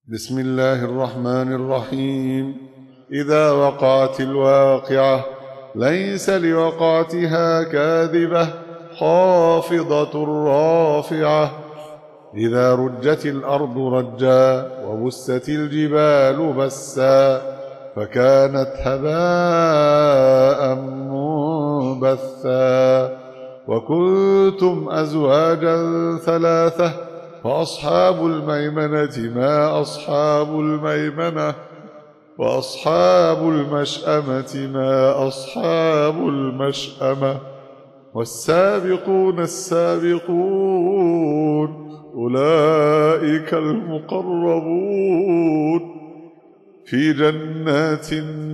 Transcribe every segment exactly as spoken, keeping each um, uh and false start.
بسم الله الرحمن الرحيم. إذا وقعت الواقعة ليس لوقعتها كاذبة خافضة رافعة. إذا رجت الأرض رجا وبست الجبال بسا فكانت هباء منبثا. وكنتم أزواجا ثلاثة فأصحاب الميمنة ما أصحاب الميمنة وأصحاب المشأمة ما أصحاب المشأمة. والسابقون السابقون أولئك المقربون في جنات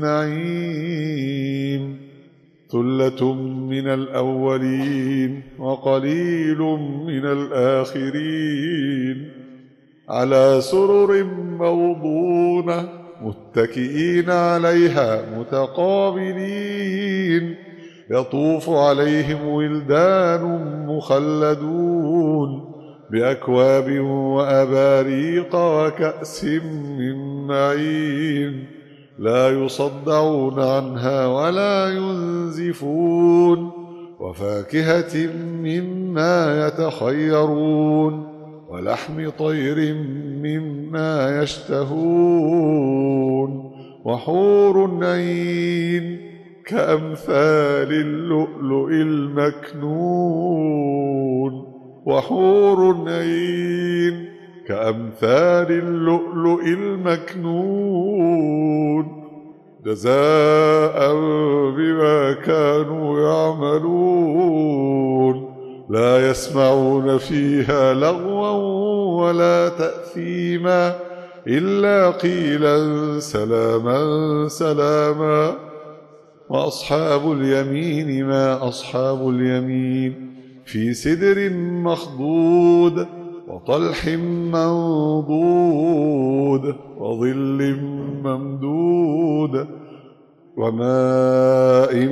النعيم. ثلة من الأولين وقليل من الآخرين. على سرر موضونة متكئين عليها متقابلين. يطوف عليهم ولدان مخلدون بأكواب وأباريق وكأس من معين. لا يصدعون عنها ولا ينزفون. وفاكهة مما يتخيرون ولحم طير مما يشتهون. وحور عين كأمثال اللؤلؤ المكنون. وحور عين كأمثال اللؤلؤ المكنون جزاء بما كانوا يعملون. لا يسمعون فيها لغوا ولا تأثيما إلا قيلا سلاما سلاما. وأصحاب اليمين ما أصحاب اليمين في سدر مخضود وطلح منضود وظل ممدود وماء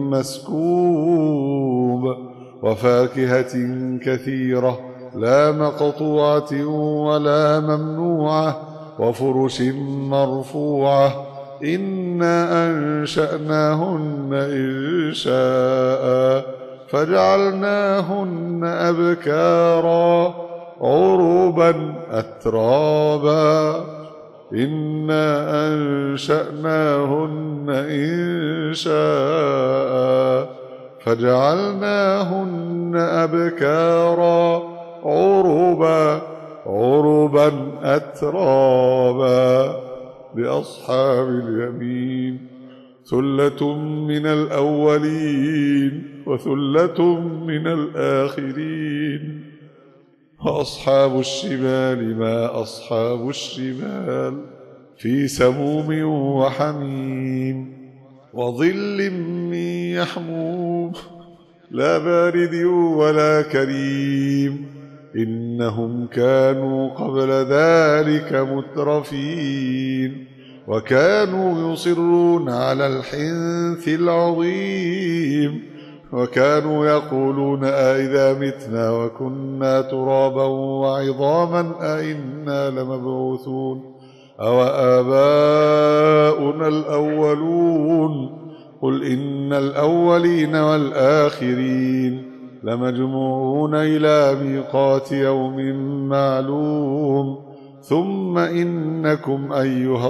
مسكوب. وفاكهة كثيرة لا مقطوعة ولا ممنوعة. وفرش مرفوعة. إنا أنشأناهن إنشاء فجعلناهن أبكارا عربا أترابا. إنا أنشأناهن إنشاء فجعلناهن أبكارا عربا عربا أترابا. لأصحاب اليمين ثلة من الأولين وثلة من الآخرين. وأصحاب الشمال ما أصحاب الشمال في سموم وحميم وظل من يحموم لا بارد ولا كريم. إنهم كانوا قبل ذلك مترفين وكانوا يصرون على الحنث العظيم. وكانوا يقولون أئذا متنا وكنا ترابا وعظاما أئنا لمبعوثون أو آباؤنا الأولون. قل إن الأولين والآخرين لمجموعون إلى ميقات يوم معلوم. ثم إنكم أيها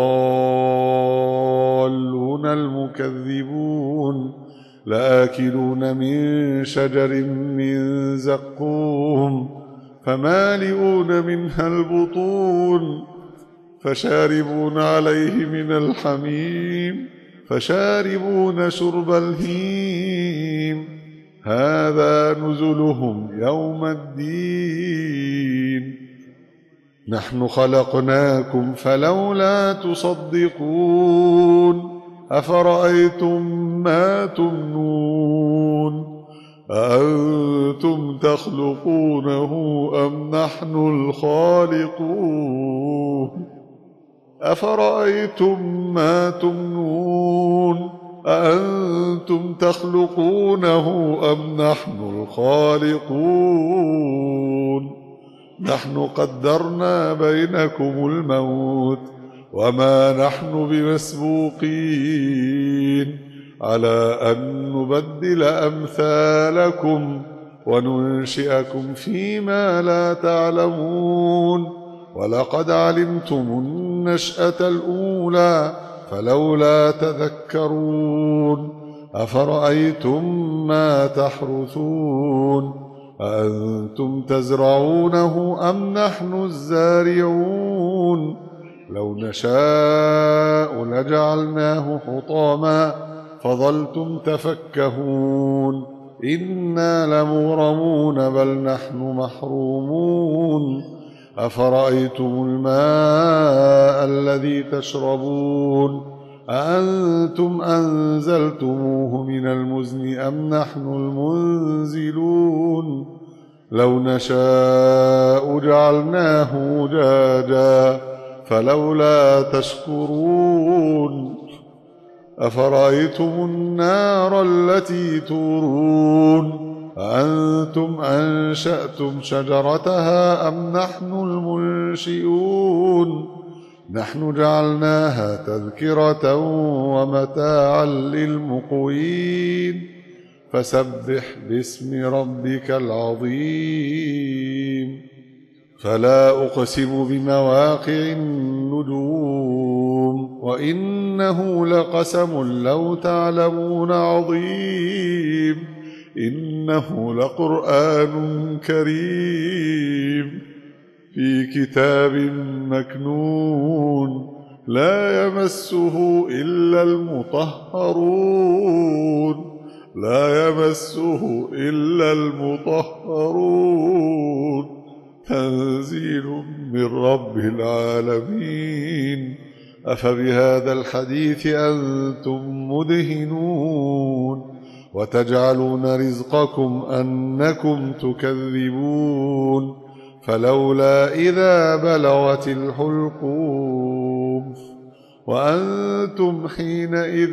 الضالون المكذبون لآكلون من شجر من زقوم فمالئون منها البطون فشاربون عليه من الحميم فشاربون شرب الهيم. هذا نزلهم يوم الدين. نحن خلقناكم فلولا تصدقون. أفرأيتم ما تمنون أأنتم تخلقونه أم نحن الخالقون. أفرأيتم ما تمنون أأنتم تخلقونه أم نحن الخالقون. نحن قدرنا بينكم الموت وما نحن بمسبوقين على أن نبدل أمثالكم وننشئكم فيما لا تعلمون ولقد علمتم النشأة الأولى فلولا تذكرون أفرأيتم ما تحرثون أأنتم تزرعونه أم نحن الزارعون لو نشاء لجعلناه حطاما فظلتم تفكهون إنا لمغرمون بل نحن محرومون أفرأيتم الماء الذي تشربون أأنتم أنزلتموه من المزن أم نحن المنزلون لو نشاء جعلناه أجاجا فلولا تشكرون أفرأيتم النار التي تورون أأنتم أنشأتم شجرتها أم نحن المنشئون نحن جعلناها تذكرة ومتاعا للمقوين فسبح باسم ربك العظيم فلا أقسم بمواقع النجوم وإنه لقسم لو تعلمون عظيم إنه لقرآن كريم في كتاب مكنون لا يمسه إلا المطهرون لا يمسه إلا المطهرون تنزيل من رب العالمين أفبهذا الحديث أنتم مدهنون وتجعلون رزقكم أنكم تكذبون فلولا إذا بلغت الحلقوم وأنتم حينئذ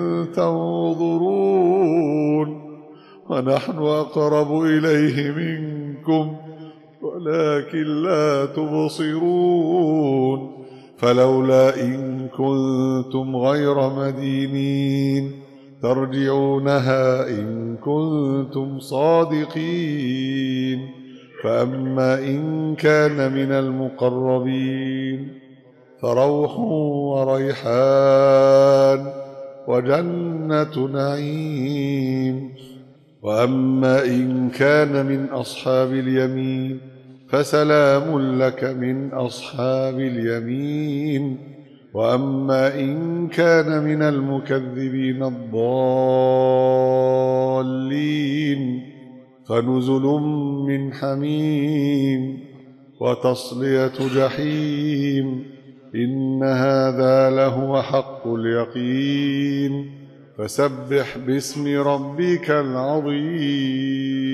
تنظرون ونحن أقرب إليه منكم ولكن لا تبصرون فلولا إن كنتم غير مدينين ترجعونها إن كنتم صادقين فأما إن كان من المقربين فروح وريحان وجنة نعيم وأما إن كان من أصحاب اليمين فسلام لك من أصحاب اليمين وأما إن كان من المكذبين الضالين فنزل من حميم وتصلية جحيم إن هذا لهو حق اليقين فسبح باسم ربك العظيم